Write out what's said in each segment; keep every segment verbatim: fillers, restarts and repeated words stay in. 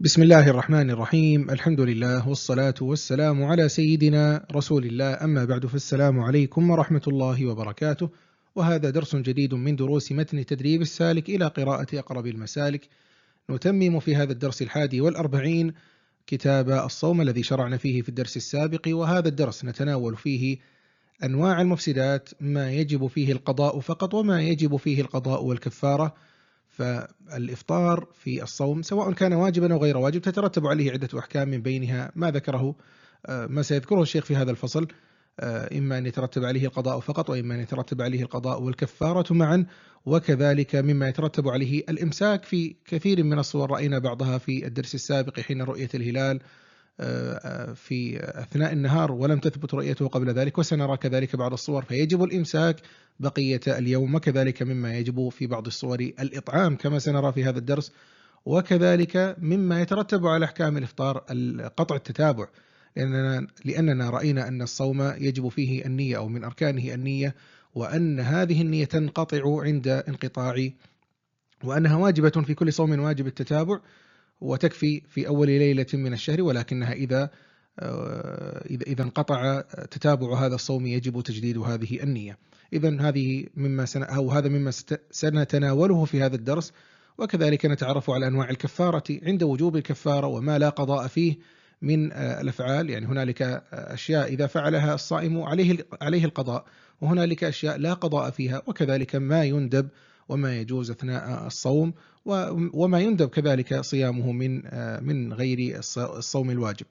بسم الله الرحمن الرحيم. الحمد لله والصلاة والسلام على سيدنا رسول الله، أما بعد، فالسلام عليكم ورحمة الله وبركاته. وهذا درس جديد من دروس متن تدريب السالك إلى قراءة أقرب المسالك. نتمم في هذا الدرس الحادي والأربعين كتاب الصوم الذي شرعنا فيه في الدرس السابق، وهذا الدرس نتناول فيه أنواع المفسدات، ما يجب فيه القضاء فقط وما يجب فيه القضاء والكفارة. فالإفطار في الصوم سواء كان واجبا أو غير واجب تترتب عليه عدة أحكام، من بينها ما ذكره ما سيذكره الشيخ في هذا الفصل، إما أن يترتب عليه القضاء فقط، وإما أن يترتب عليه القضاء والكفارة معا، وكذلك مما يترتب عليه الإمساك في كثير من الصور، رأينا بعضها في الدرس السابق حين رؤية الهلال في أثناء النهار ولم تثبت رؤيته قبل ذلك، وسنرى كذلك بعض الصور فيجب الإمساك بقية اليوم، وكذلك مما يجب في بعض الصور الإطعام كما سنرى في هذا الدرس، وكذلك مما يترتب على أحكام الإفطار قطع التتابع، لأننا, لأننا رأينا أن الصوم يجب فيه النية أو من أركانه النية، وأن هذه النية تنقطع عند انقطاع، وأنها واجبة في كل صوم واجب التتابع، وتكفي في أول ليلة من الشهر، ولكنها إذا إذا انقطع تتابع هذا الصوم يجب تجديد هذه النية. إذن هذه مما سن أو هذا مما سنتناوله في هذا الدرس، وكذلك نتعرف على أنواع الكفارة عند وجوب الكفارة وما لا قضاء فيه من الأفعال. يعني هنالك أشياء إذا فعلها الصائم عليه عليه القضاء، وهنالك أشياء لا قضاء فيها، وكذلك ما يندب وما يجوز أثناء الصوم، وما يندب كذلك صيامه من من غير الصوم الواجب.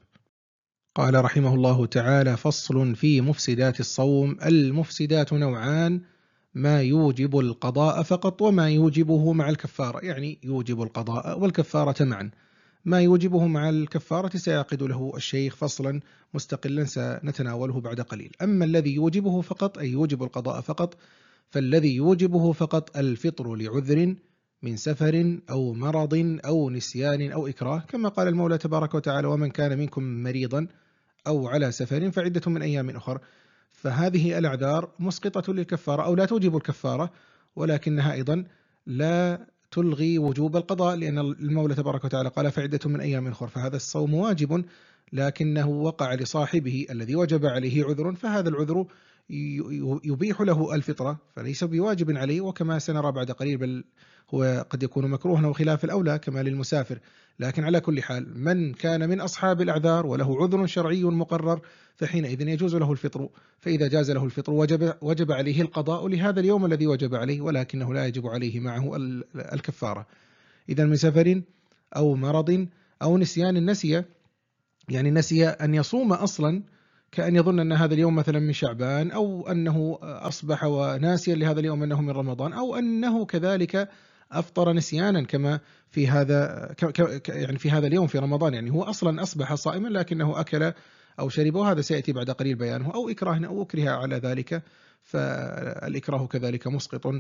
قال رحمه الله تعالى: فصل في مفسدات الصوم. المفسدات نوعان: ما يوجب القضاء فقط وما يوجبه مع الكفارة، يعني يوجب القضاء والكفارة معا. ما يوجبه مع الكفارة سيعقد له الشيخ فصلا مستقلا سنتناوله بعد قليل. أما الذي يوجبه فقط، أي يوجب القضاء فقط، فالذي يوجبه فقط الفطر لعذر من سفر أو مرض أو نسيان أو إكراه، كما قال المولى تبارك وتعالى: ومن كان منكم مريضا أو على سفر فعدة من أيام أخر. فهذه الأعذار مسقطة للكفارة أو لا توجب الكفارة، ولكنها أيضا لا تلغي وجوب القضاء، لأن المولى تبارك وتعالى قال فعدة من أيام أخر، فهذا الصوم واجب لكنه وقع لصاحبه الذي وجب عليه عذر، فهذا العذر يبيح له الفطرة، فليس بواجب عليه، وكما سنرى بعد قليل بل هو قد يكون مكروها وخلاف الأولى كما للمسافر. لكن على كل حال من كان من أصحاب الأعذار وله عذر شرعي مقرر فحينئذ يجوز له الفطر، فإذا جاز له الفطر وجب, وجب عليه القضاء لهذا اليوم الذي وجب عليه، ولكنه لا يجب عليه معه الكفارة. إذا من سفر أو مرض أو نسيان، النسي يعني نسي أن يصوم أصلا، كأن يظن أن هذا اليوم مثلا من شعبان، أو أنه أصبح وناسيا لهذا اليوم أنه من رمضان، أو أنه كذلك أفطر نسيانا كما في هذا يعني في هذا اليوم في رمضان، يعني هو أصلا أصبح صائما لكنه أكل أو شرب، وهذا سيأتي بعد قليل بيانه، أو إكراه أو أكره على ذلك، فالإكراه كذلك مسقط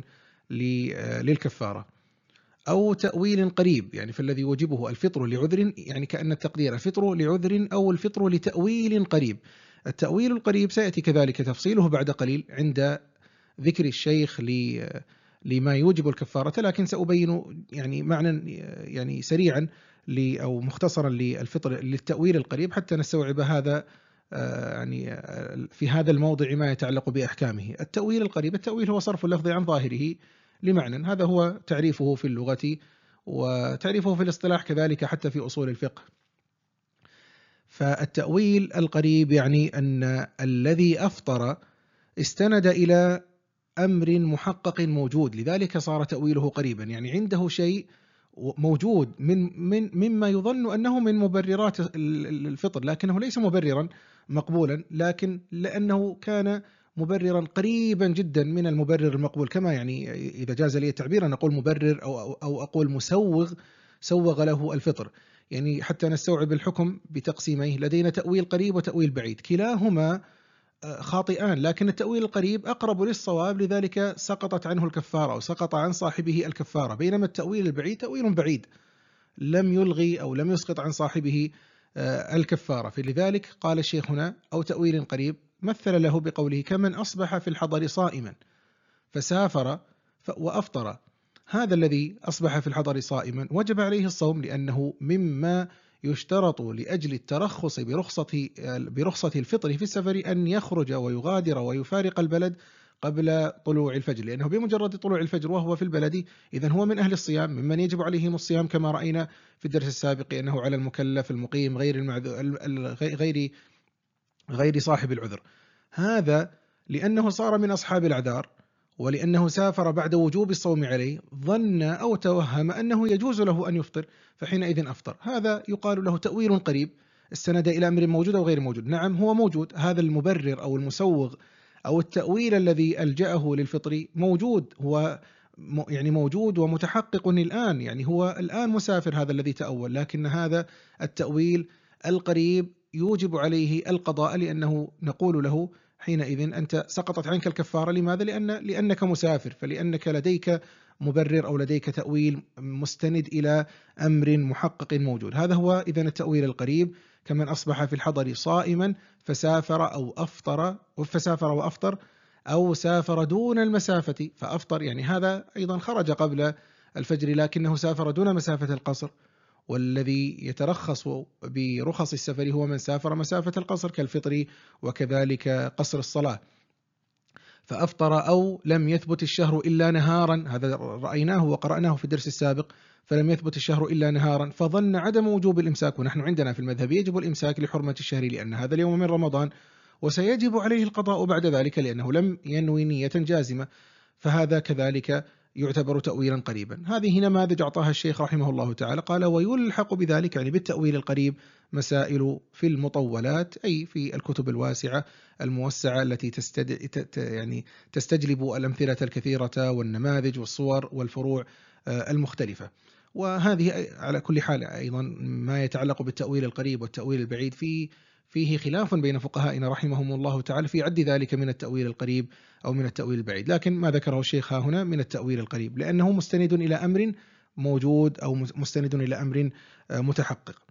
للكفارة. أو تأويل قريب، يعني فالذي يوجبه الفطر لعذر، يعني كأن التقدير الفطر لعذر أو الفطر لتأويل قريب. التأويل القريب سيأتي كذلك تفصيله بعد قليل عند ذكر الشيخ لما يوجب الكفارة، لكن سأبين يعني معنى يعني سريعا أو مختصرا للفطر للتأويل القريب حتى نستوعب هذا يعني في هذا الموضع ما يتعلق بأحكامه. التأويل القريب، التأويل هو صرف اللفظ عن ظاهره لمعنى، هذا هو تعريفه في اللغة وتعريفه في الاصطلاح كذلك حتى في أصول الفقه. فالتأويل القريب يعني أن الذي أفطر استند إلى أمر محقق موجود، لذلك صار تأويله قريبا، يعني عنده شيء موجود من من مما يظن أنه من مبررات الفطر، لكنه ليس مبررا مقبولا، لكن لأنه كان مبررا قريبا جدا من المبرر المقبول، كما يعني إذا جاز لي التعبير أن أقول مبرر أو أو أقول مسوغ، سوغ له الفطر، يعني حتى نستوعب الحكم بتقسيميه. لدينا تأويل قريب وتأويل بعيد، كلاهما خاطئان، لكن التأويل القريب أقرب للصواب، لذلك سقطت عنه الكفارة وسقط عن صاحبه الكفارة، بينما التأويل البعيد تأويل بعيد لم يلغي أو لم يسقط عن صاحبه الكفارة. فلذلك قال الشيخ هنا: أو تأويل قريب، مثل له بقوله: كمن أصبح في الحضر صائما فسافر وأفطر، هذا الذي أصبح في الحضر صائما وجب عليه الصوم، لأنه مما يشترط لأجل الترخص برخصة برخصة الفطر في السفر أن يخرج ويغادر ويفارق البلد قبل طلوع الفجر، لأنه بمجرد طلوع الفجر وهو في البلد إذن هو من أهل الصيام، ممن يجب عليهم الصيام كما رأينا في الدرس السابق أنه على المكلف المقيم غير المعذور غير غير صاحب العذر. هذا لأنه صار من أصحاب الأعذار، ولأنه سافر بعد وجوب الصوم عليه ظن أو توهم أنه يجوز له أن يفطر، فحينئذ أفطر. هذا يقال له تأويل قريب استند إلى أمر موجود أو غير موجود. نعم هو موجود، هذا المبرر أو المسوغ أو التأويل الذي ألجأه للفطر موجود، هو يعني موجود ومتحقق الآن، يعني هو الآن مسافر هذا الذي تأول، لكن هذا التأويل القريب يوجب عليه القضاء، لأنه نقول له حينئذ أنت سقطت عنك الكفارة. لماذا؟ لأن لأنك مسافر، فلأنك لديك مبرر أو لديك تأويل مستند إلى أمر محقق موجود. هذا هو إذن التأويل القريب، كمن أصبح في الحضر صائما فسافر أو أفطر فسافر وأفطر، أو سافر دون المسافة فأفطر، يعني هذا أيضا خرج قبل الفجر لكنه سافر دون مسافة القصر. والذي يترخص برخص السفر هو من سافر مسافة القصر كالفطر وكذلك قصر الصلاة، فأفطر أو لم يثبت الشهر إلا نهارا، هذا رأيناه وقرأناه في الدرس السابق، فلم يثبت الشهر إلا نهارا فظن عدم وجوب الإمساك، ونحن عندنا في المذهب يجب الإمساك لحرمة الشهر لأن هذا اليوم من رمضان، وسيجب عليه القضاء بعد ذلك لأنه لم ينوي نية جازمة، فهذا كذلك يعتبر تأويلا قريبا. هذه نماذج أعطاها الشيخ رحمه الله تعالى. قال ويلحق بذلك يعني بالتأويل القريب مسائل في المطولات، أي في الكتب الواسعة الموسعة التي تستد... يعني تستجلب الأمثلة الكثيرة والنماذج والصور والفروع المختلفة. وهذه على كل حال أيضا ما يتعلق بالتأويل القريب والتأويل البعيد في فيه خلاف بين فقهائنا رحمهم الله تعالى في عد ذلك من التأويل القريب أو من التأويل البعيد، لكن ما ذكره الشيخ هنا من التأويل القريب لأنه مستند إلى أمر موجود أو مستند إلى أمر متحقق.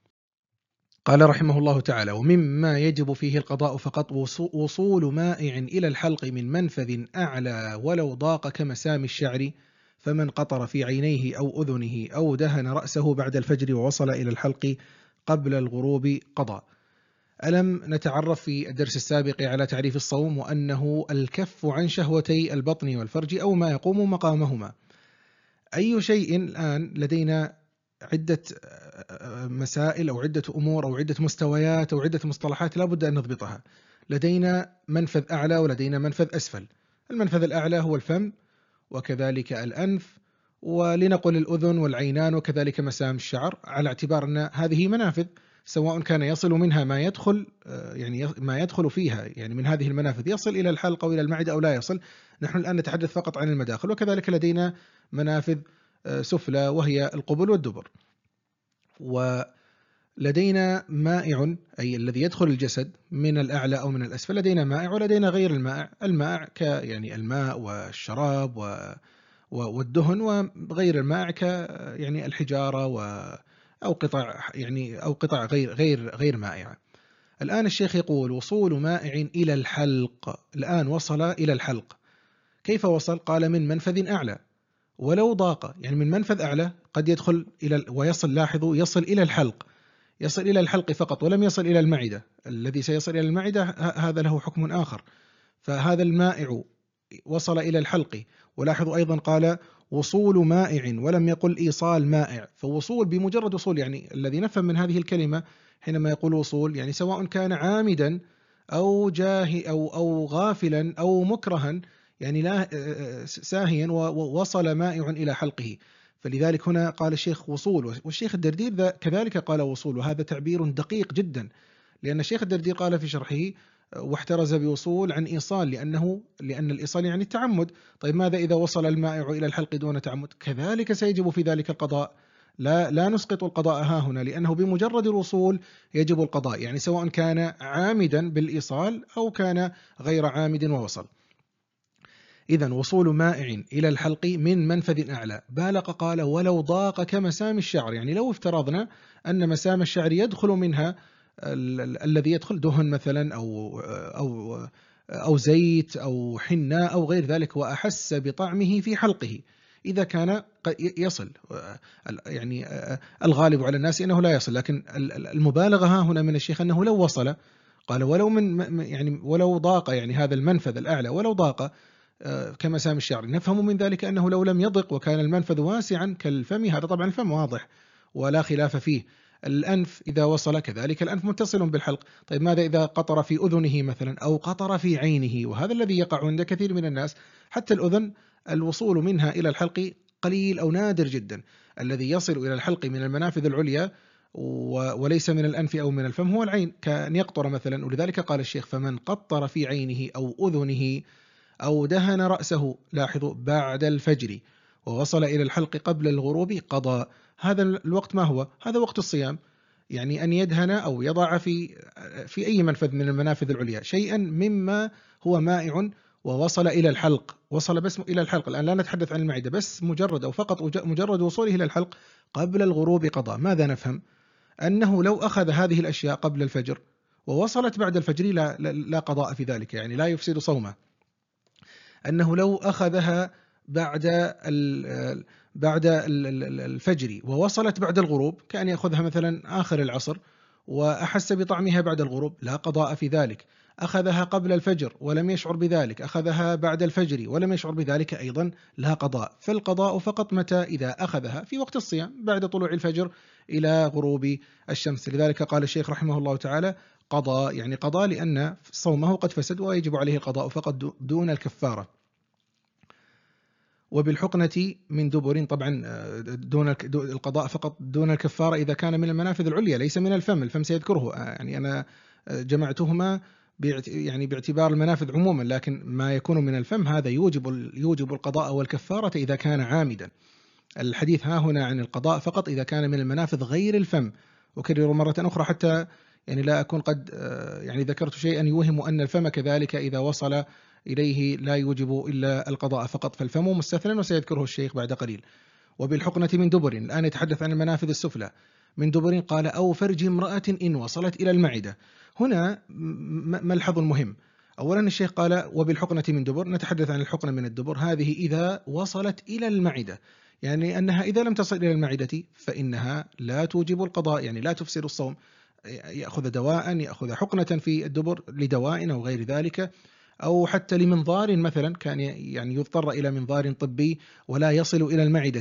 قال رحمه الله تعالى ومما يجب فيه القضاء فقط وصول مائع إلى الحلق من منفذ أعلى ولو ضاق كمسام الشعر، فمن قطر في عينيه أو أذنه أو دهن رأسه بعد الفجر ووصل إلى الحلق قبل الغروب قضى. ألم نتعرف في الدرس السابق على تعريف الصوم وأنه الكف عن شهوتي البطن والفرج أو ما يقوم مقامهما. أي شيء الآن لدينا عدة مسائل أو عدة أمور أو عدة مستويات أو عدة مصطلحات لا بد أن نضبطها. لدينا منفذ أعلى ولدينا منفذ أسفل. المنفذ الأعلى هو الفم وكذلك الأنف ولنقل الأذن والعينان وكذلك مسام الشعر، على اعتبار أن هذه منافذ سواء كان يصل منها ما يدخل يعني ما يدخل فيها يعني من هذه المنافذ يصل إلى الحلق أو إلى المعدة أو لا يصل. نحن الآن نتحدث فقط عن المداخل. وكذلك لدينا منافذ سفلى وهي القبل والدبر. ولدينا مائع أي الذي يدخل الجسد من الأعلى أو من الأسفل، لدينا مائع ولدينا غير المائع. المائع ك يعني الماء والشراب و والدهن، وغير المائع ك يعني الحجارة و أو قطع يعني أو قطع غير غير غير مائعة. الآن الشيخ يقول وصول مائع إلى الحلق. الآن وصل إلى الحلق. كيف وصل؟ قال من منفذ أعلى ولو ضاق، يعني من منفذ أعلى قد يدخل إلى ويصل، لاحظوا يصل إلى الحلق، يصل إلى الحلق فقط ولم يصل إلى المعدة. الذي سيصل إلى المعدة هذا له حكم آخر. فهذا المائع وصل إلى الحلق. ولاحظوا أيضا قال وصول مائع ولم يقل إيصال مائع، فوصول بمجرد وصول، يعني الذي نفهم من هذه الكلمة حينما يقول وصول يعني سواء كان عامدا أو جاهي أو أو غافلا أو مكرها، يعني لا ساهيا ووصل مائع إلى حلقه. فلذلك هنا قال الشيخ وصول، والشيخ الدردير كذلك قال وصول، وهذا تعبير دقيق جدا، لأن الشيخ الدردير قال في شرحه واحترز بوصول عن إيصال لأنه لأن الإيصال يعني التعمد. طيب ماذا إذا وصل المائع إلى الحلق دون تعمد؟ كذلك سيجب في ذلك القضاء. لا لا نسقط القضاء ها هنا، لأنه بمجرد الوصول يجب القضاء، يعني سواء كان عامدا بالإيصال أو كان غير عامد ووصل. إذن وصول مائع إلى الحلق من منفذ أعلى. بالغ قال ولو ضاق كمسام الشعر، يعني لو افترضنا أن مسام الشعر يدخل منها الذي يدخل دهن مثلا أو أو أو زيت أو حناء أو غير ذلك وأحس بطعمه في حلقه، إذا كان يصل، يعني الغالب على الناس أنه لا يصل، لكن المبالغة ها هنا من الشيخ أنه لو وصل، قال ولو من يعني ولو ضاق يعني هذا المنفذ الأعلى ولو ضاق كمسام الشعر، نفهم من ذلك أنه لو لم يضق وكان المنفذ واسعا كالفم، هذا طبعا الفم واضح ولا خلاف فيه. الأنف إذا وصل كذلك الأنف متصل بالحلق. طيب ماذا إذا قطر في أذنه مثلا أو قطر في عينه؟ وهذا الذي يقع عند كثير من الناس. حتى الأذن الوصول منها إلى الحلق قليل أو نادر جدا. الذي يصل إلى الحلق من المنافذ العليا وليس من الأنف أو من الفم هو العين، كأن يقطر مثلا. ولذلك قال الشيخ: فمن قطر في عينه أو أذنه أو دهن رأسه، لاحظوا، بعد الفجر ووصل إلى الحلق قبل الغروب قضى. هذا الوقت ما هو؟ هذا وقت الصيام. يعني أن يدهن أو يضع في في أي منفذ من المنافذ العليا شيئا مما هو مائع ووصل إلى الحلق، وصل بس إلى الحلق، الآن لا نتحدث عن المعدة، بس مجرد أو فقط مجرد وصوله إلى الحلق قبل الغروب قضى. ماذا نفهم؟ أنه لو أخذ هذه الأشياء قبل الفجر ووصلت بعد الفجر لا, لا قضاء في ذلك، يعني لا يفسد صومه. أنه لو أخذها بعد ال بعد الفجر ووصلت بعد الغروب، كأن يأخذها مثلا آخر العصر وأحس بطعمها بعد الغروب، لا قضاء في ذلك. أخذها قبل الفجر ولم يشعر بذلك، أخذها بعد الفجر ولم يشعر بذلك، أيضا لا قضاء. فالقضاء فقط متى؟ إذا أخذها في وقت الصيام بعد طلوع الفجر إلى غروب الشمس. لذلك قال الشيخ رحمه الله تعالى: قضى، يعني قضى لأن صومه قد فسد ويجب عليه القضاء فقط دون الكفارة. وبالحقنة من دبر، طبعا دون القضاء فقط دون الكفارة إذا كان من المنافذ العليا ليس من الفم. الفم سيذكره، يعني أنا جمعتهما يعني باعتبار المنافذ عموما، لكن ما يكون من الفم هذا يوجب يوجب القضاء والكفارة إذا كان عامدا. الحديث ها هنا عن القضاء فقط إذا كان من المنافذ غير الفم. وكرر مرة أخرى حتى يعني لا أكون قد يعني ذكرت شيئا يوهم أن الفم كذلك إذا وصل إليه لا يوجب إلا القضاء فقط، فالفم مستثنى وسيذكره الشيخ بعد قليل. وبالحقنة من دبر، الآن يتحدث عن المنافذ السفلى. من دبر قال: أو فرج امرأة إن وصلت إلى المعدة. هنا ملحظ مهم. أولا الشيخ قال: وبالحقنة من دبر، نتحدث عن الحقنة من الدبر، هذه إذا وصلت إلى المعدة، يعني أنها إذا لم تصل إلى المعدة فإنها لا توجب القضاء، يعني لا تفسد الصوم. يأخذ دواء، يأخذ حقنة في الدبر لدواء أو غير ذلك، أو حتى لمنظار مثلا، كان يعني يضطر إلى منظار طبي ولا يصل إلى المعدة،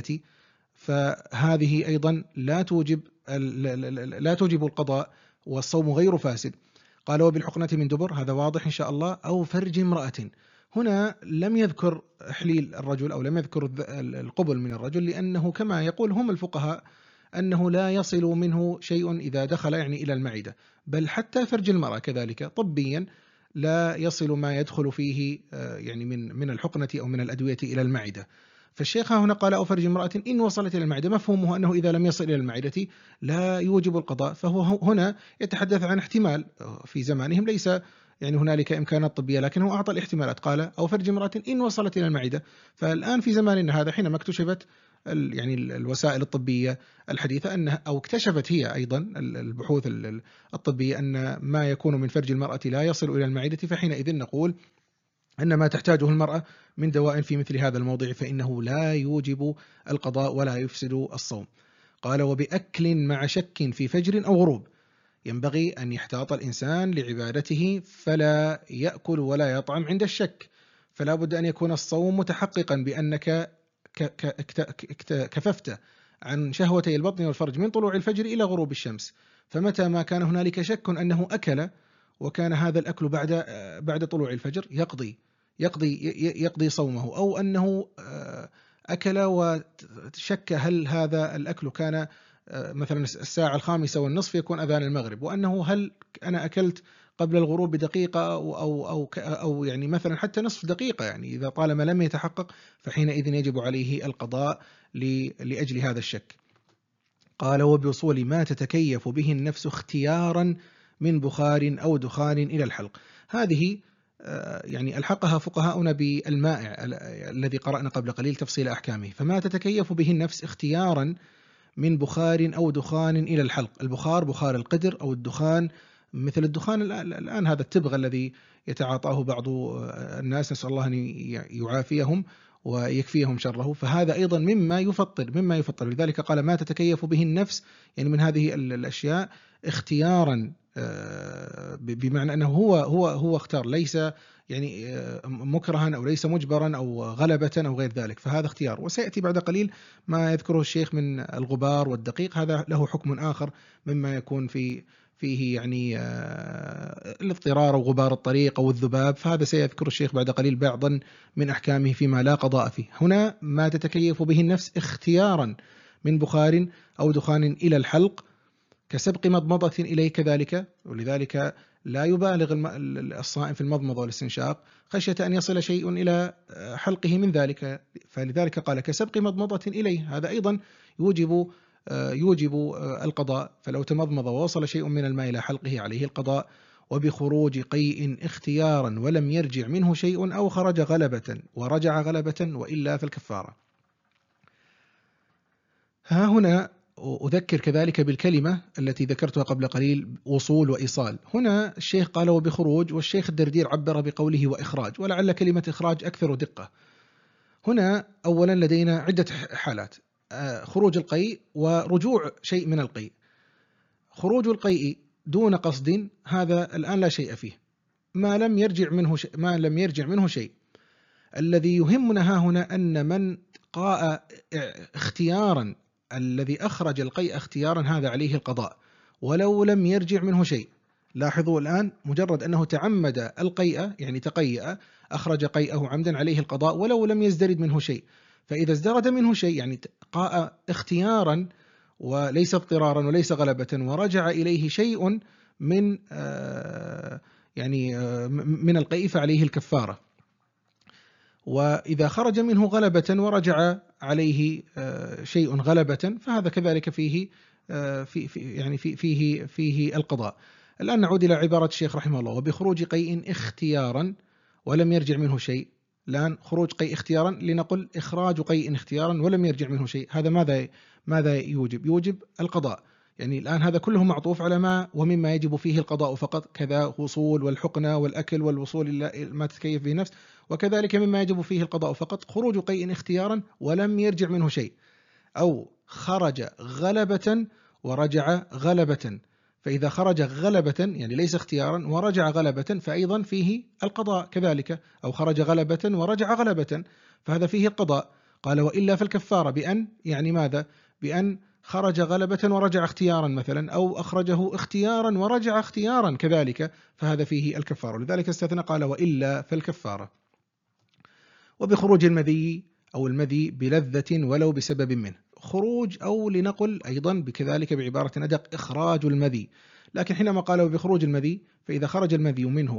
فهذه أيضا لا توجب لا توجب القضاء والصوم غير فاسد. قال: وبالحقنة من دبر، هذا واضح إن شاء الله. أو فرج امرأة، هنا لم يذكر إحليل الرجل أو لم يذكر القبل من الرجل، لأنه كما يقول هم الفقهاء أنه لا يصل منه شيء إذا دخل يعني إلى المعدة، بل حتى فرج المرأة كذلك طبيا لا يصل ما يدخل فيه يعني من من الحقنة أو من الأدوية إلى المعدة. فالشيخ هنا قال: أو فرج امرأة إن وصلت إلى المعدة، مفهومه أنه إذا لم يصل إلى المعدة لا يوجب القضاء. فهو هنا يتحدث عن احتمال في زمانهم، ليس يعني هنالك إمكانات طبية، لكنه أعطى الاحتمالات. قال: أو فرج امرأة إن وصلت إلى المعدة. فالآن في زماننا هذا حينما اكتشفت يعني الوسائل الطبية الحديثة أنها أو اكتشفت هي أيضا البحوث الطبية أن ما يكون من فرج المرأة لا يصل إلى المعدة، فحينئذ نقول أن ما تحتاجه المرأة من دواء في مثل هذا الموضع فإنه لا يوجب القضاء ولا يفسد الصوم. قال: وبأكل مع شك في فجر أو غروب، ينبغي أن يحتاط الإنسان لعبادته فلا يأكل ولا يطعم عند الشك. فلا بد أن يكون الصوم متحققا بأنك كففت عن شهوتي البطن والفرج من طلوع الفجر إلى غروب الشمس. فمتى ما كان هنالك شك أنه أكل وكان هذا الأكل بعد بعد طلوع الفجر يقضي يقضي يقضي صومه، أو أنه أكل وشك هل هذا الأكل كان مثلا الساعة الخامسة والنصف يكون أذان المغرب، وأنه هل أنا أكلت قبل الغروب بدقيقة أو أو أو, أو يعني مثلا حتى نصف دقيقة، يعني إذا طالما لم يتحقق فحينئذ يجب عليه القضاء لأجل هذا الشك. قال: وبوصول ما تتكيف به النفس اختيارا من بخار أو دخان إلى الحلق. هذه يعني ألحقها فقهاؤنا بالمائع الذي قرأنا قبل قليل تفصيل أحكامه. فما تتكيف به النفس اختيارا من بخار أو دخان إلى الحلق. البخار بخار القدر، أو الدخان مثل الدخان الآن هذا التبغ الذي يتعاطاه بعض الناس، نسأل الله أن يعافيهم ويكفيهم شره، فهذا أيضا مما يفطر مما يفطر لذلك قال ما تتكيف به النفس، يعني من هذه الأشياء اختيارا، بمعنى أنه هو هو هو اختار، ليس يعني مكرها أو ليس مجبرا أو غلبة أو غير ذلك، فهذا اختيار. وسيأتي بعد قليل ما يذكره الشيخ من الغبار والدقيق، هذا له حكم آخر مما يكون في فيه يعني الاضطرار أو غبار الطريق أو الذباب، فهذا سيذكر الشيخ بعد قليل بعضا من أحكامه فيما لا قضاء فيه. هنا ما تتكيف به النفس اختيارا من بخار أو دخان إلى الحلق كسبق مضمضة إليه كذلك، ولذلك لا يبالغ الصائم في المضمضة والاستنشاق خشية أن يصل شيء إلى حلقه من ذلك، فلذلك قال كسبق مضمضة إليه، هذا أيضا يوجب يوجب القضاء، فلو تمضمض ووصل شيء من الماء إلى حلقه عليه القضاء. وبخروج قيء اختيارا ولم يرجع منه شيء أو خرج غلبة ورجع غلبة وإلا فالكفارة. ها هنا أذكر كذلك بالكلمة التي ذكرتها قبل قليل، وصول وإيصال. هنا الشيخ قال وبخروج، والشيخ الدردير عبر بقوله وإخراج، ولعل كلمة إخراج أكثر دقة. هنا أولا لدينا عدة حالات، خروج القيء ورجوع شيء من القيء. خروج القيء دون قصد هذا الآن لا شيء فيه، ما لم يرجع منه شيء ما لم يرجع منه شيء. الذي يهمنا ها هنا أن من قاء اختيارا، الذي أخرج القيء اختيارا هذا عليه القضاء ولو لم يرجع منه شيء. لاحظوا الآن مجرد أنه تعمد القيء يعني تقيأ أخرج قيئه عمدا عليه القضاء ولو لم يزدرد منه شيء. فإذا ازدرد منه شيء يعني قاء اختيارا وليس اضطرارا وليس غلبة ورجع إليه شيء من آه يعني آه من القيء فعليه الكفارة. وإذا خرج منه غلبة ورجع عليه شيء غلبة فهذا كذلك فيه في يعني في فيه فيه القضاء. الآن نعود إلى عبارة الشيخ رحمه الله وبخروج قيء اختيارا ولم يرجع منه شيء. الآن خروج قيء اختيارا، لنقل إخراج قيء اختيارا ولم يرجع منه شيء، هذا ماذا ماذا يوجب؟ يوجب القضاء. يعني الآن هذا كله معطوف على ما ومما يجب فيه القضاء فقط، كذا وصول والحقنة والأكل والوصول إلى ما تتكيف به نفس، وكذلك مما يجب فيه القضاء فقط خروج قيء اختيارا ولم يرجع منه شيء، أو خرج غلبة ورجع غلبة. فإذا خرج غلبة يعني ليس اختيارا ورجع غلبة فأيضا فيه القضاء كذلك، أو خرج غلبة ورجع غلبة فهذا فيه القضاء. قال وإلا فالكفارة بأن يعني ماذا؟ بأن خرج غلبة ورجع اختيارا مثلا، أو أخرجه اختيارا ورجع اختيارا كذلك، فهذا فيه الكفارة. لذلك استثنى قال وإلا فالكفارة. وبخروج المذي أو المذي بلذة ولو بسبب منه، خروج أو لنقل أيضا بكذلك بعبارة أدق إخراج المذي، لكن حينما قال بخروج المذي فإذا خرج المذي منه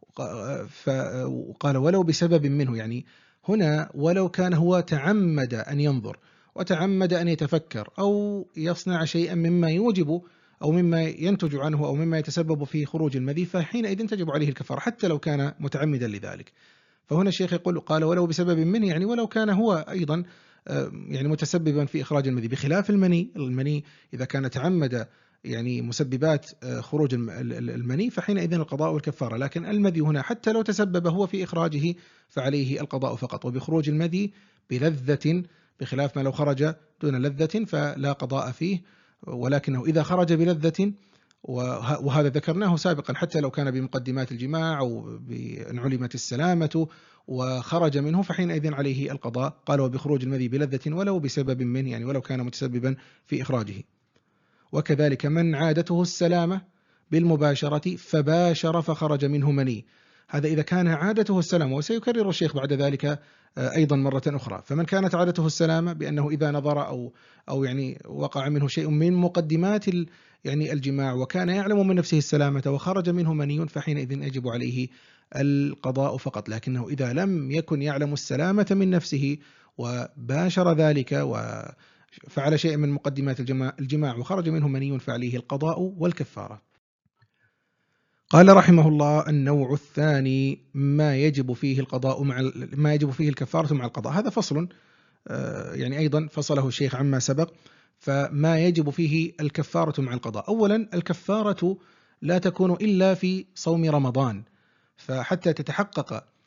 فقال ولو بسبب منه، يعني هنا ولو كان هو تعمد أن ينظر وتعمد أن يتفكر أو يصنع شيئا مما يوجب أو مما ينتج عنه أو مما يتسبب في خروج المذي، فحينئذ تجب عليه الكفارة حتى لو كان متعمدا لذلك. فهنا الشيخ يقول قال ولو بسبب منه، يعني ولو كان هو أيضا يعني متسببا في إخراج المذي، بخلاف المني. المني إذا كان تعمد يعني مسببات خروج المني فحينئذ القضاء والكفارة، لكن المذي هنا حتى لو تسبب هو في إخراجه فعليه القضاء فقط. وبخروج المذي بلذة، بخلاف ما لو خرج دون لذة فلا قضاء فيه، ولكنه إذا خرج بلذة، وهذا ذكرناه سابقا، حتى لو كان بمقدمات الجماع أو بأن علمت السلامة وخرج منه فحينئذ عليه القضاء. قال وبخروج المذي بلذة ولو بسبب منه، يعني ولو كان متسببا في إخراجه. وكذلك من عادته السلامة بالمباشرة فباشر فخرج منه مني، هذا إذا كان عادته السلامة، وسيكرر الشيخ بعد ذلك أيضا مرة أخرى. فمن كانت عادته السلامة بأنه إذا نظر أو أو يعني وقع منه شيء من مقدمات يعني الجماع وكان يعلم من نفسه السلامة وخرج منه مني فحينئذ يجب عليه القضاء فقط. لكنه إذا لم يكن يعلم السلامة من نفسه وباشر ذلك وفعل شيء من مقدمات الجماع وخرج منه مني فعليه القضاء والكفارة. قال رحمه الله النوع الثاني ما يجب فيه القضاء مع ما يجب فيه الكفارة مع القضاء. هذا فصل يعني أيضا فصله الشيخ عما سبق. فما يجب فيه الكفارة مع القضاء، أولا الكفارة لا تكون إلا في صوم رمضان، فحتى تتحقق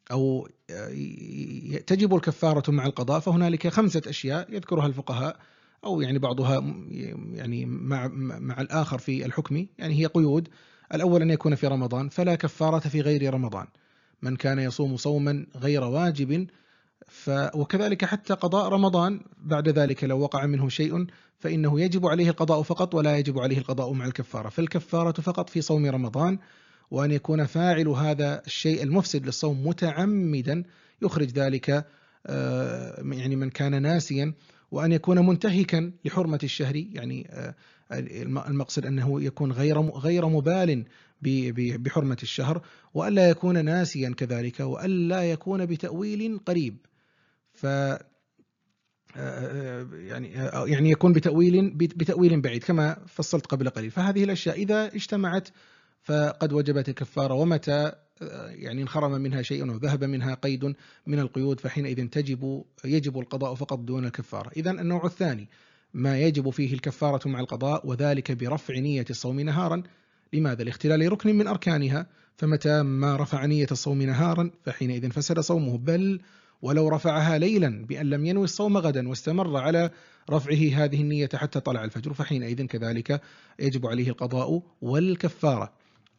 أو تجب الكفارة مع القضاء، فهنالك خمسة أشياء يذكرها الفقهاء، أو يعني بعضها يعني مع مع الآخر في الحكم، يعني هي قيود. الأول أن يكون في رمضان، فلا كفارة في غير رمضان، من كان يصوم صوما غير واجب. ف وكذلك حتى قضاء رمضان بعد ذلك لو وقع منه شيء فإنه يجب عليه القضاء فقط، ولا يجب عليه القضاء مع الكفارة، فالكفارة فقط في صوم رمضان. وأن يكون فاعل هذا الشيء المفسد للصوم متعمدا يخرج ذلك يعني من كان ناسيا، وأن يكون منتهكا لحرمة الشهر، يعني المقصد أنه يكون غير غير مبال بحرمة الشهر، وألا يكون ناسيا كذلك، وألا يكون بتأويل قريب. ف يعني يعني يكون بتأويل بتأويل بعيد كما فصلت قبل قليل. فهذه الأشياء إذا اجتمعت فقد وجبت الكفارة، ومتى يعني انخرم منها شيء أو ذهب منها قيد من القيود فحينئذ تجب يجب القضاء فقط دون الكفارة. إذن النوع الثاني ما يجب فيه الكفارة مع القضاء، وذلك برفع نية الصوم نهارا. لماذا؟ لاختلال ركن من أركانها، فمتى ما رفع نية الصوم نهارا فحينئذ فسد صومه، بل ولو رفعها ليلا بأن لم ينوي الصوم غدا واستمر على رفعه هذه النية حتى طلع الفجر فحينئذ كذلك يجب عليه القضاء والكفارة.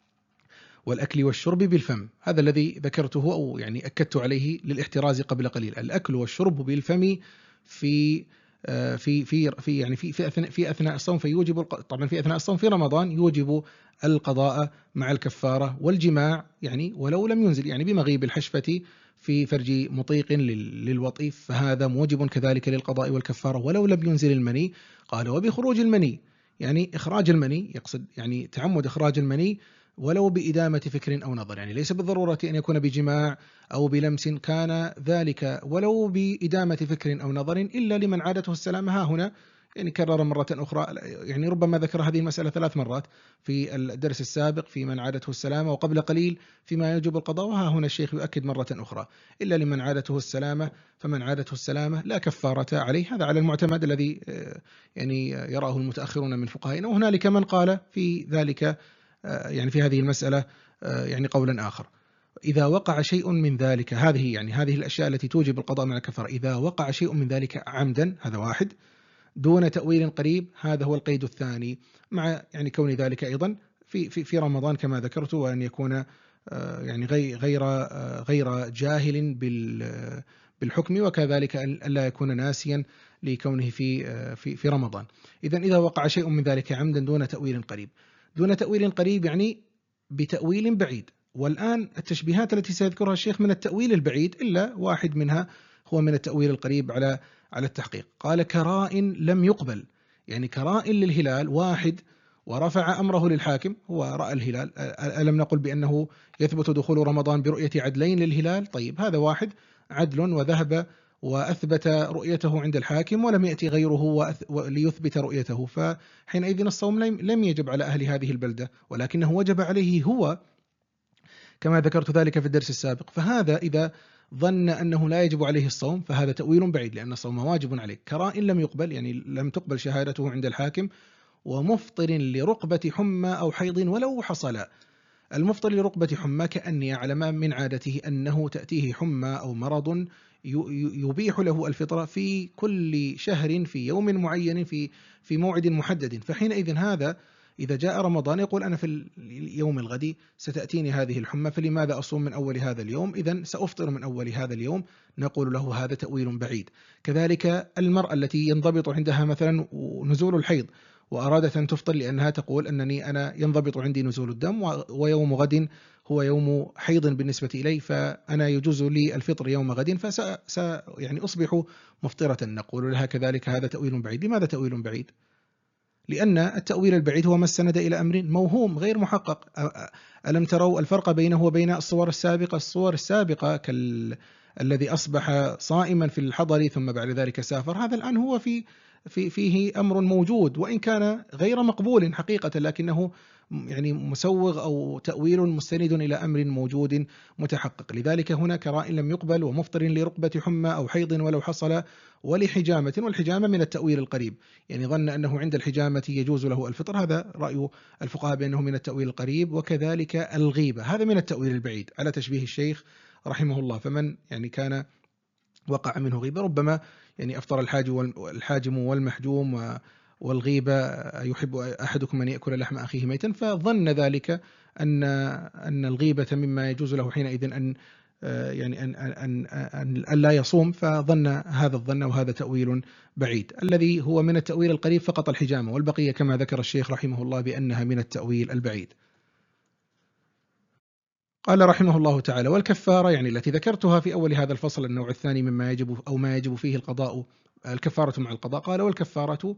والأكل والشرب بالفم، هذا الذي ذكرته أو يعني أكدت عليه للاحتراز قبل قليل. الأكل والشرب بالفم في في في في يعني في في أثناء في أثناء الصوم فيوجب، طبعا في أثناء الصوم في رمضان يوجب القضاء مع الكفارة. والجماع يعني ولو لم ينزل، يعني بمغيب الحشفة في فرج مطيق للوطي فهذا موجب كذلك للقضاء والكفارة ولو لم ينزل المني. قال وبخروج المني، يعني إخراج المني، يقصد يعني تعمد إخراج المني ولو بإدامة فكر أو نظر، يعني ليس بالضرورة أن يكون بجماع أو بلمس، كان ذلك ولو بإدامة فكر أو نظر إلا لمن عادته السلامة. ها هنا يعني كرر مرة أخرى، يعني ربما ذكر هذه المسألة ثلاث مرات في الدرس السابق في من عادته السلامة، وقبل قليل فيما يجب القضاء، وها هنا الشيخ يؤكد مرة أخرى إلا لمن عادته السلامة، فمن عادته السلامة لا كفارة عليه. هذا على المعتمد الذي يعني يراه المتأخرون من فقهائنا، وهنالك من قال في ذلك يعني في هذه المسألة يعني قولا آخر. إذا وقع شيء من ذلك، هذه يعني هذه الأشياء التي توجب القضاء مع الكفارة، إذا وقع شيء من ذلك عمدا هذا واحد، دون تأويل قريب هذا هو القيد الثاني، مع يعني كون ذلك أيضا في في في رمضان كما ذكرت، وأن يكون يعني غير غير جاهل بالحكم، وكذلك ألا يكون ناسيا لكونه في في في رمضان. إذن إذا وقع شيء من ذلك عمدا دون تأويل قريب، دون تأويل قريب يعني بتأويل بعيد. والآن التشبيهات التي سيذكرها الشيخ من التأويل البعيد إلا واحد منها هو من التأويل القريب على على التحقيق. قال كراء لم يقبل، يعني كراء للهلال واحد ورفع أمره للحاكم، هو رأى الهلال، ألم نقل بأنه يثبت دخول رمضان برؤية عدلين للهلال؟ طيب هذا واحد عدل وذهب وأثبت رؤيته عند الحاكم ولم يأتي غيره ليثبت رؤيته، فحينئذ الصوم لم يجب على أهل هذه البلدة، ولكنه وجب عليه هو كما ذكرت ذلك في الدرس السابق. فهذا إذا ظن أنه لا يجب عليه الصوم فهذا تأويل بعيد، لأن الصوم واجب عليه. كراء لم يقبل يعني لم تقبل شهادته عند الحاكم، ومفطر لرقبة حمى أو حيض ولو حصل. المفطر لرقبة حمى كأن يعلم من عادته أنه تأتيه حمى أو مرض يبيح له الفطر في كل شهر في يوم معين في في موعد محدد، فحينئذ هذا إذا جاء رمضان يقول أنا في اليوم الغدي ستأتيني هذه الحمى، فلماذا أصوم من أول هذا اليوم؟ إذن سأفطر من أول هذا اليوم. نقول له هذا تأويل بعيد. كذلك المرأة التي ينضبط عندها مثلا نزول الحيض وأرادت أن تفطر لأنها تقول أنني أنا ينضبط عندي نزول الدم ويوم غد هو يوم حيض بالنسبة إلي، فأنا يجوز لي الفطر يوم غد فس يعني أصبح مفطرة، نقول لها كذلك هذا تأويل بعيد. لماذا تأويل بعيد؟ لأن التأويل البعيد هو ما استند إلى أمر موهوم غير محقق. ألم تروا الفرق بينه وبين الصور السابقة؟ الصور السابقة كالذي أصبح صائما في الحضر ثم بعد ذلك سافر، هذا الآن هو في في فيه أمر موجود وإن كان غير مقبول حقيقة، لكنه يعني مسوغ أو تأويل مستند إلى أمر موجود متحقق. لذلك هنا كراء لم يقبل، ومفطر لرقبة حمى أو حيض ولو حصل، ولحجامة، والحجامة من التأويل القريب، يعني ظن أنه عند الحجامة يجوز له الفطر، هذا رأي الفقهاء بأنه من التأويل القريب. وكذلك الغيبة، هذا من التأويل البعيد على تشبيه الشيخ رحمه الله. فمن يعني كان وقع منه غيبة ربما يعني أفطر الحاجم والمحجوم، والغيبة يحب أحدكم أن يأكل لحم أخيه ميتا، فظن ذلك أن أن الغيبة مما يجوز له حينئذ أن يعني أن أن أن أن لا يصوم، فظن هذا الظن، وهذا تأويل بعيد. الذي هو من التأويل القريب فقط الحجامة، والبقية كما ذكر الشيخ رحمه الله بأنها من التأويل البعيد. قال رحمه الله تعالى: والكفارة يعني التي ذكرتها في أول هذا الفصل، النوع الثاني مما يجب أو ما يجب فيه القضاء، الكفارة مع القضاء. قال: والكفارة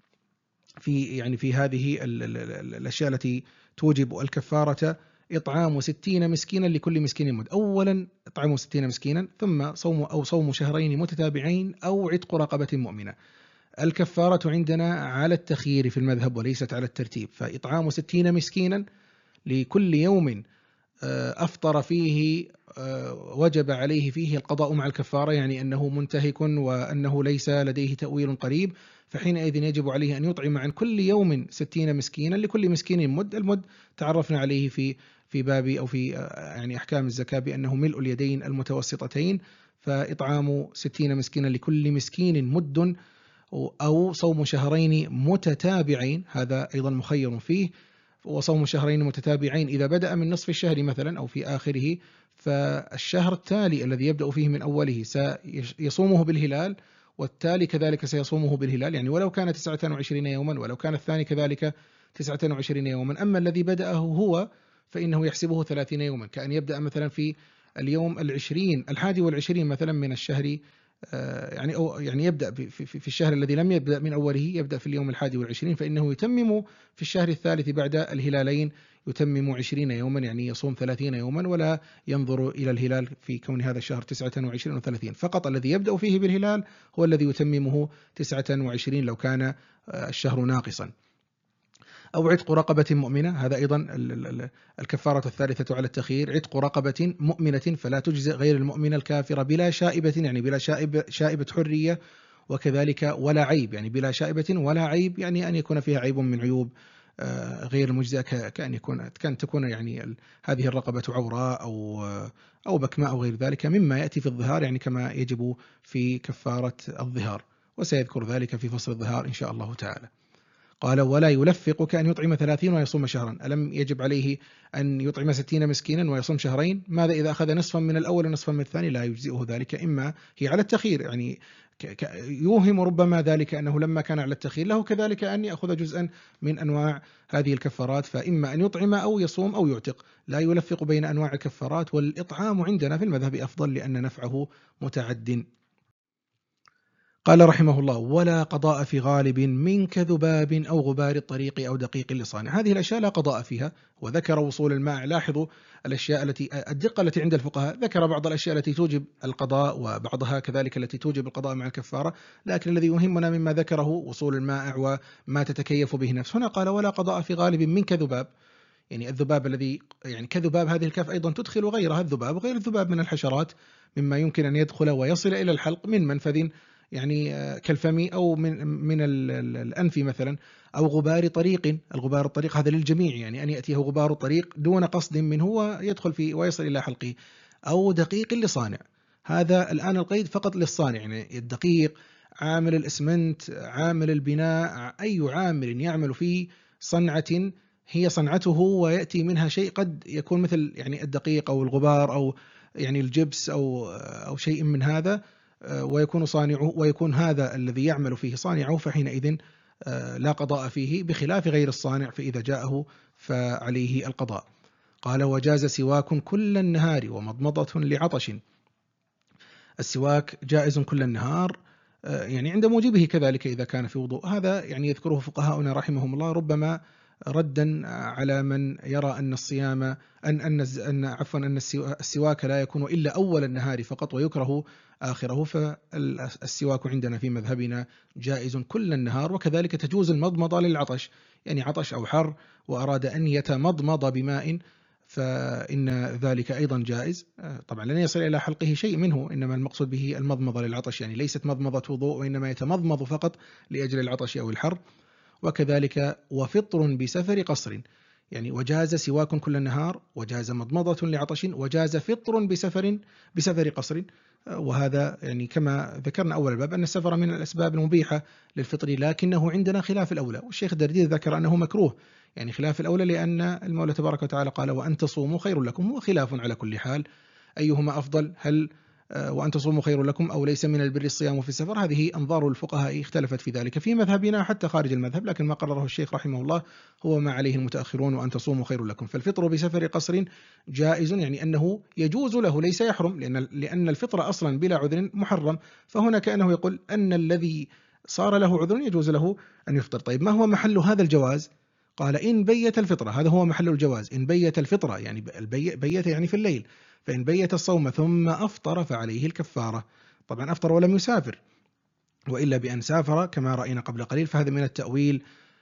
في يعني في هذه الأشياء التي توجب الكفارة إطعام ستين مسكينا لكل مسكين مد. أولا إطعام ستين مسكينا، ثم صوم أو صوم شهرين متتابعين، أو عتق رقبة مؤمنة. الكفارة عندنا على التخيير في المذهب وليست على الترتيب، فإطعام ستين مسكينا لكل يوم أفطر فيه وجب عليه فيه القضاء مع الكفارة، يعني أنه منتهك وأنه ليس لديه تأويل قريب، فحينئذ يجب عليه أن يطعم عن كل يوم ستين مسكينا لكل مسكين مد. المد تعرفنا عليه في في باب أو في يعني أحكام الزكاة بأنه ملء اليدين المتوسطتين، فإطعام ستين مسكينا لكل مسكين مد، أو صوم شهرين متتابعين، هذا أيضا مخير فيه. وصوم شهرين متتابعين إذا بدأ من نصف الشهر مثلا أو في آخره، فالشهر التالي الذي يبدأ فيه من أوله سيصومه بالهلال، والتالي كذلك سيصومه بالهلال، يعني ولو كان تسعة وعشرين يوما، ولو كان الثاني كذلك تسعة وعشرين يوما. أما الذي بدأه هو فإنه يحسبه ثلاثين يوما، كأن يبدأ مثلا في اليوم العشرين الحادي والعشرين مثلا من الشهر، يعني أو يعني يبدأ في في الشهر الذي لم يبدأ من أوله، يبدأ في اليوم الحادي والعشرين، فإنه يتمم في الشهر الثالث بعد الهلالين، يتمم عشرين يوما، يعني يصوم ثلاثين يوما، ولا ينظر إلى الهلال في كون هذا الشهر تسعة وعشرين وثلاثين. فقط الذي يبدأ فيه بالهلال هو الذي يتممه تسعة وعشرين لو كان الشهر ناقصا. أو عتق رقبة مؤمنة، هذا أيضا الكفارة الثالثة على التخيير، عتق رقبة مؤمنة فلا تجزئ غير المؤمنة الكافرة بلا شائبة، يعني بلا شائبة, شائبة حرية، وكذلك ولا عيب، يعني بلا شائبة ولا عيب، يعني أن يكون فيها عيب من عيوب غير المجزئة، كأن يكون كان تكون يعني هذه الرقبة عوراء أو أو بكماء أو غير ذلك مما يأتي في الظهار، يعني كما يجب في كفارة الظهار، وسيذكر ذلك في فصل الظهار إن شاء الله تعالى. قال: ولا يلفق كأن يطعم ثلاثين ويصوم شهرا. ألم يجب عليه أن يطعم ستين مسكينا ويصوم شهرين؟ ماذا إذا أخذ نصفا من الأول ونصفا من الثاني؟ لا يجزئه ذلك. إما هي على التخيير، يعني يوهم ربما ذلك أنه لما كان على التخيير له كذلك أن يأخذ جزءا من أنواع هذه الكفارات، فإما أن يطعم أو يصوم أو يعتق، لا يلفق بين أنواع الكفارات. والإطعام عندنا في المذهب أفضل لأن نفعه متعد. قال رحمه الله: ولا قضاء في غالب من كذباب أو غبار الطريق أو دقيق اللسان. هذه الأشياء لا قضاء فيها. وذكر وصول الماء. لاحظوا الأشياء التي الدقة التي عند الفقهاء، ذكر بعض الأشياء التي توجب القضاء وبعضها كذلك التي توجب القضاء مع الكفارة، لكن الذي يهمنا مما ذكره وصول المائع وما تتكيف به نفس. هنا قال: ولا قضاء في غالب من كذباب، يعني الذباب الذي يعني كذباب، هذه الكاف أيضا تدخل غيرها، الذباب غير الذباب من الحشرات مما يمكن أن يدخل ويصل إلى الحلق من منفذ، يعني كالفم أو من من الأنف مثلا، أو غبار طريق. الغبار الطريق هذا للجميع، يعني أن يأتيه غبار الطريق دون قصد منه ويدخل فيه ويصل إلى حلقه. أو دقيق لصانع، هذا الآن القيد فقط للصانع، يعني الدقيق عامل الإسمنت، عامل البناء، أي عامل يعمل في صنعة هي صنعته ويأتي منها شيء قد يكون مثل يعني الدقيق أو الغبار أو يعني الجبس أو أو شيء من هذا، ويكون صانعه ويكون هذا الذي يعمل فيه صانعه، فحينئذ لا قضاء فيه، بخلاف غير الصانع فإذا جاءه فعليه القضاء. قال: وجاز سواك كل النهار ومضمضة لعطش. السواك جائز كل النهار، يعني عند موجبه كذلك إذا كان في وضوء. هذا يعني يذكره فقهاؤنا رحمهم الله ربما ردا على من يرى أن الصيام أن أن أن عفوا أن السواك لا يكون إلا أول النهار فقط ويكره آخره. فالسواك عندنا في مذهبنا جائز كل النهار، وكذلك تجوز المضمضة للعطش، يعني عطش أو حر وأراد أن يتمضمض بماء فإن ذلك أيضا جائز. طبعا لن يصل إلى حلقه شيء منه، إنما المقصود به المضمضة للعطش، يعني ليست مضمضة وضوء، وإنما يتمضمض فقط لأجل العطش أو الحر. وكذلك وفطر بسفر قصر، يعني وجاز سواك كل النهار، وجاز مضمضة لعطش، وجاز فطر بسفر بسفر قصر. وهذا يعني كما ذكرنا أول الباب أن السفر من الأسباب المبيحة للفطر، لكنه عندنا خلاف الأولى، والشيخ الدردير ذكر أنه مكروه، يعني خلاف الأولى لأن المولى تبارك وتعالى قال وأن تصوموا خير لكم، هو خلاف على كل حال أيهما أفضل، هل وأن تصوموا خير لكم أو ليس من البر الصيام في السفر؟ هذه أنظار الفقهاء اختلفت في ذلك في مذهبنا حتى خارج المذهب، لكن ما قرره الشيخ رحمه الله هو ما عليه المتأخرون، وأن تصوموا خير لكم. فالفطر بسفر قصر جائز، يعني أنه يجوز له ليس يحرم، لأن لأن الفطر أصلا بلا عذر محرم، فهنا كأنه يقول أن الذي صار له عذر يجوز له أن يفطر. طيب ما هو محل هذا الجواز؟ قال إن بيت الفطرة، هذا هو محل الجواز، إن بيت الفطرة يعني بيت يعني في الليل، فإن بيت الصوم ثم أفطر فعليه الكفارة. طبعا أفطر ولم يسافر، وإلا بأن سافر كما رأينا قبل قليل، فهذا من التأويل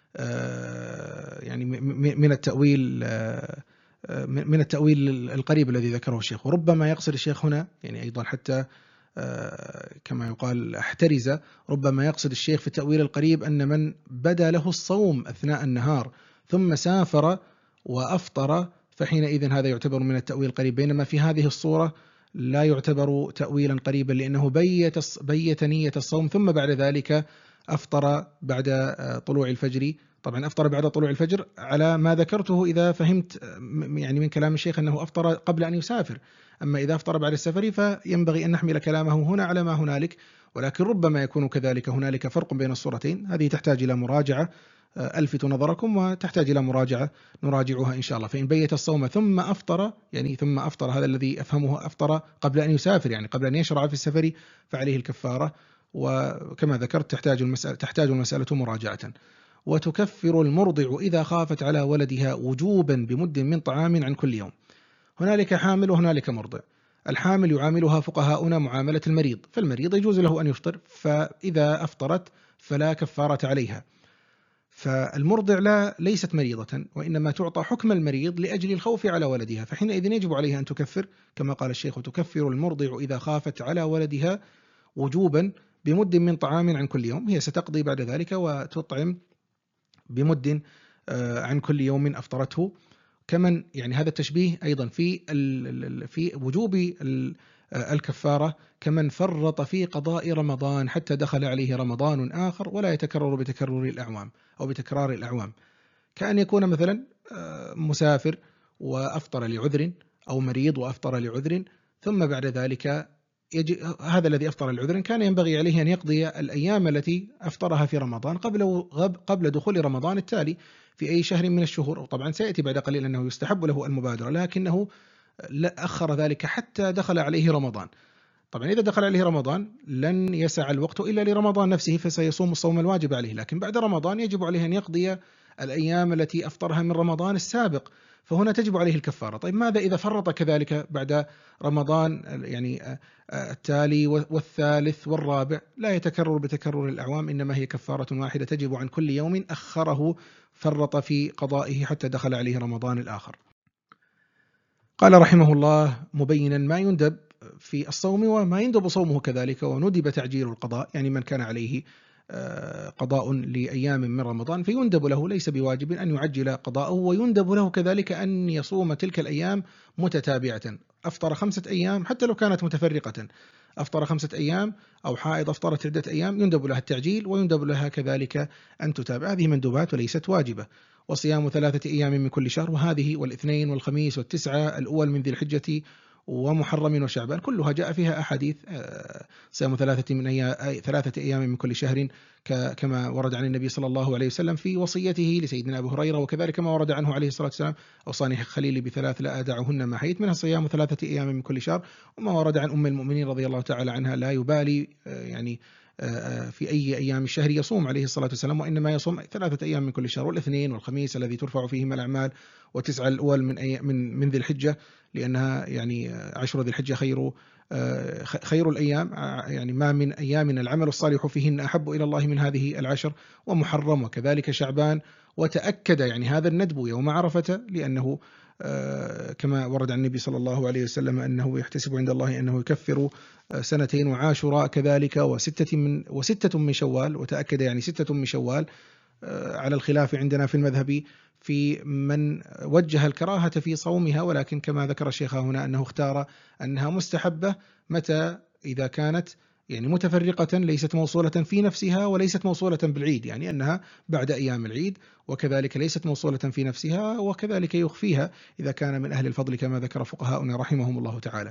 يعني من التأويل من التأويل القريب الذي ذكره الشيخ. وربما يقصد الشيخ هنا يعني أيضا حتى كما يقال احترز، ربما يقصد الشيخ في التأويل القريب أن من بدا له الصوم أثناء النهار ثم سافر وأفطر فحينئذ هذا يعتبر من التأويل القريب، بينما في هذه الصورة لا يعتبر تأويلا قريبا، لأنه بيت بيت نية الصوم ثم بعد ذلك أفطر بعد طلوع الفجر. طبعا أفطر بعد طلوع الفجر على ما ذكرته إذا فهمت يعني من كلام الشيخ أنه أفطر قبل أن يسافر، أما إذا أفطر بعد السفر فينبغي أن نحمل كلامه هنا على ما هنالك، ولكن ربما يكون كذلك. هنالك فرق بين الصورتين، هذه تحتاج إلى مراجعة، ألفت نظركم وتحتاج إلى مراجعة نراجعها إن شاء الله. فإن بيت الصوم ثم أفطر، يعني ثم أفطر هذا الذي أفهمه أفطر قبل أن يسافر، يعني قبل أن يشرع في السفر، فعليه الكفارة. وكما ذكرت تحتاج المسألة, تحتاج المسألة مراجعة. وتكفر المرضع إذا خافت على ولدها وجوبا بمد من طعام عن كل يوم. هنالك حامل وهنالك مرضع. الحامل يعاملها فقهاؤنا معاملة المريض، فالمريض يجوز له أن يفطر، فإذا أفطرت فلا كفارة عليها. فالمرضع لا ليست مريضة، وإنما تعطى حكم المريض لأجل الخوف على ولدها، فحينئذ يجب عليها أن تكفر كما قال الشيخ وتكفر المرضع إذا خافت على ولدها وجوبا بمد من طعام عن كل يوم. هي ستقضي بعد ذلك وتطعم بمد عن كل يوم أفطرته. كمن يعني هذا التشبيه أيضا في في وجوب الكفارة كمن فرط في قضاء رمضان حتى دخل عليه رمضان آخر ولا يتكرر بتكرر الأعوام أو بتكرار الأعوام، كأن يكون مثلا مسافر وأفطر لعذر، أو مريض وأفطر لعذر، ثم بعد ذلك يجي هذا الذي أفطر لعذر كان ينبغي عليه أن يقضي الأيام التي أفطرها في رمضان قبل قبل دخول رمضان التالي في أي شهر من الشهور. وطبعا سيأتي بعد قليل أنه يستحب له المبادرة، لكنه أخر ذلك حتى دخل عليه رمضان. طبعا إذا دخل عليه رمضان لن يسع الوقت إلا لرمضان نفسه، فسيصوم الصوم الواجب عليه، لكن بعد رمضان يجب عليه أن يقضي الأيام التي أفطرها من رمضان السابق، فهنا تجب عليه الكفارة. طيب ماذا إذا فرط كذلك بعد رمضان يعني التالي والثالث والرابع؟ لا يتكرر بتكرر الأعوام، إنما هي كفارة واحدة تجب عن كل يوم أخره فرط في قضائه حتى دخل عليه رمضان الآخر. قال رحمه الله مبينا ما يندب في الصوم وما يندب صومه كذلك، وندب تعجيل القضاء، يعني من كان عليه قضاء لأيام من رمضان فيندب له، ليس بواجب أن يعجل قضاءه، ويندب له كذلك أن يصوم تلك الأيام متتابعة. أفطر خمسة أيام حتى لو كانت متفرقة، أفطر خمسة أيام أو حائض أفطرت عدة أيام، يندب لها التعجيل ويندب لها كذلك أن تتابع، هذه مندوبات وليست واجبة. وصيام ثلاثة أيام من كل شهر، وهذه والاثنين والخميس والتسعة الأول من ذي الحجة ومحرم وشعبان كلها جاء فيها أحاديث. صيام ثلاثة من أيام ثلاثة أيام من كل شهر كما ورد عن النبي صلى الله عليه وسلم في وصيته لسيدنا أبو هريرة، وكذلك ما ورد عنه عليه الصلاة والسلام أوصاني خليلي بثلاث لا أدعهن ما حييت، منها صيام ثلاثة أيام من كل شهر. وما ورد عن أم المؤمنين رضي الله تعالى عنها لا يبالي يعني في أي أيام الشهر يصوم عليه الصلاة والسلام، وإنما يصوم ثلاثة أيام من كل شهر، والاثنين والخميس الذي ترفع فيهما الأعمال، وتسعة الأول من أي من من ذي الحجة، لأنها يعني عشر ذي الحجة خير خير الأيام، يعني ما من أيام العمل الصالح فيهن أحب إلى الله من هذه العشر، ومحرم وكذلك شعبان. وتأكد يعني هذا الندب يوم عرفة، لأنه كما ورد عن النبي صلى الله عليه وسلم أنه يحتسب عند الله أنه يكفر سنتين، وعاشوراء كذلك، وستة من وستة من شوال، وتأكد يعني ستة من شوال على الخلاف عندنا في المذهب في من وجه الكراهة في صومها، ولكن كما ذكر الشيخ هنا أنه اختار أنها مستحبة متى إذا كانت يعني متفرقة ليست موصولة في نفسها وليست موصولة بالعيد، يعني أنها بعد أيام العيد، وكذلك ليست موصولة في نفسها، وكذلك يخفيها إذا كان من أهل الفضل كما ذكر فقهاؤنا رحمهم الله تعالى.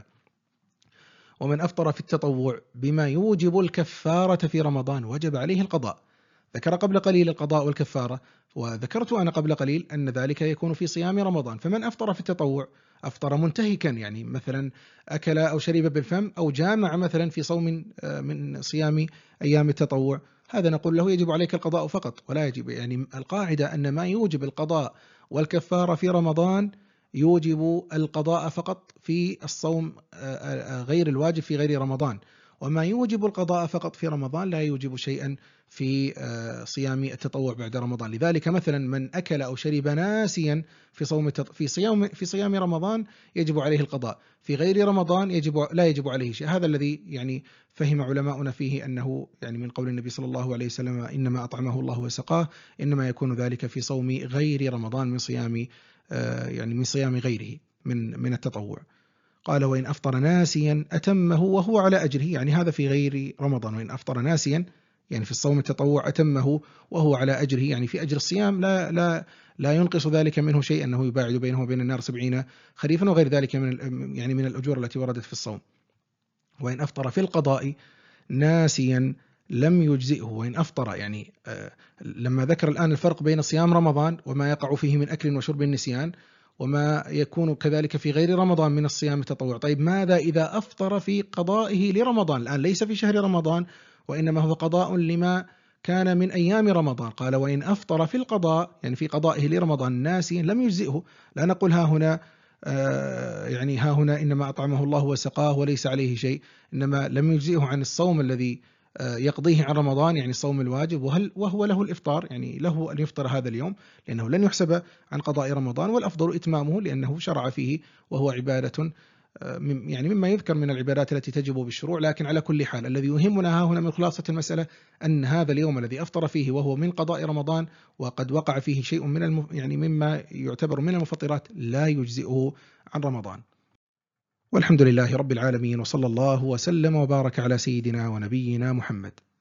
ومن أفطر في التطوع بما يوجب الكفارة في رمضان وجب عليه القضاء. ذكر قبل قليل القضاء والكفارة، وذكرت أنا قبل قليل أن ذلك يكون في صيام رمضان. فمن أفطر في التطوع أفطر منتهكا، يعني مثلا أكل أو شرب بالفم أو جامع مثلا في صوم من صيام أيام التطوع، هذا نقول له يجب عليك القضاء فقط ولا يجب، يعني القاعدة أن ما يوجب القضاء والكفارة في رمضان يوجب القضاء فقط في الصوم غير الواجب في غير رمضان، وما يوجب القضاء فقط في رمضان لا يوجب شيئا في صيام التطوع بعد رمضان. لذلك مثلا من أكل أو شرب ناسيا في صوم في صيام في صيام رمضان يجب عليه القضاء، في غير رمضان يجب لا يجب عليه شيء. هذا الذي يعني فهم علماؤنا فيه أنه يعني من قول النبي صلى الله عليه وسلم إنما أطعمه الله وسقاه، إنما يكون ذلك في صوم غير رمضان من صيام يعني من صيام غيره من من التطوع. قال وإن أفطر ناسيا أتمه وهو على أجره، يعني هذا في غير رمضان. وإن أفطر ناسيا يعني في الصوم التطوع أتمه وهو على أجره، يعني في أجر الصيام لا لا لا ينقص ذلك منه شيء، أنه يباعد بينه وبين النار سبعين خريفا وغير ذلك من يعني من الأجور التي وردت في الصوم. وإن أفطر في القضاء ناسيا لم يجزئه. وإن أفطر يعني آه لما ذكر الآن الفرق بين صيام رمضان وما يقع فيه من أكل وشرب النسيان وما يكون كذلك في غير رمضان من الصيام التطوع، طيب ماذا إذا أفطر في قضائه لرمضان؟ الآن ليس في شهر رمضان وإنما هو قضاء لما كان من أيام رمضان. قال وإن أفطر في القضاء يعني في قضائه لرمضان ناسيا لم يجزئه. لا نقول ها هنا آه يعني ها هنا إنما أطعمه الله وسقاه وليس عليه شيء، إنما لم يجزئه عن الصوم الذي يقضيه عن رمضان يعني الصوم الواجب، وهل وهو له الإفطار، يعني له أن يفطر هذا اليوم لأنه لن يحسب عن قضاء رمضان، والأفضل إتمامه لأنه شرع فيه وهو عبادة يعني مما يذكر من العبادات التي تجب بالشروع. لكن على كل حال الذي يهمنا ها هنا من خلاصة المسألة أن هذا اليوم الذي أفطر فيه وهو من قضاء رمضان وقد وقع فيه شيء من الم يعني مما يعتبر من المفطرات لا يجزئه عن رمضان. والحمد لله رب العالمين، وصلى الله وسلم وبارك على سيدنا ونبينا محمد.